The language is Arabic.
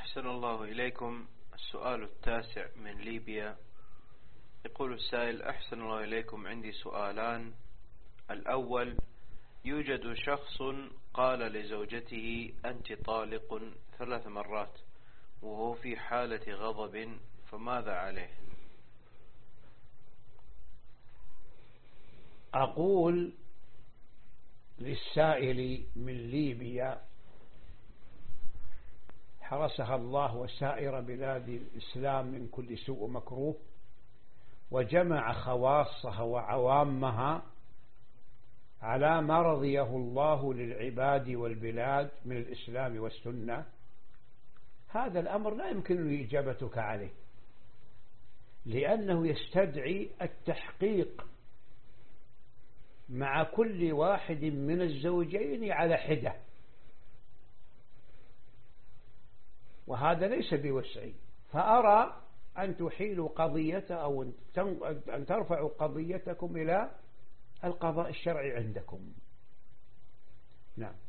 أحسن الله إليكم. السؤال التاسع من ليبيا. يقول السائل: أحسن الله إليكم، عندي سؤالان. الأول: يوجد شخص قال لزوجته أنت طالق 3 مرات وهو في حالة غضب، فماذا عليه؟ أقول للسائل من ليبيا حرسها الله وسائر بلاد الإسلام من كل سوء ومكروه، وجمع خواصها وعوامها على ما رضيه الله للعباد والبلاد من الإسلام والسنة. هذا الأمر لا يمكن إجابتك عليه، لأنه يستدعي التحقيق مع كل واحد من الزوجين على حدة، وهذا ليس بوسعي. فأرى أن تحيلوا قضية أو أن ترفعوا قضيتكم إلى القضاء الشرعي عندكم. نعم.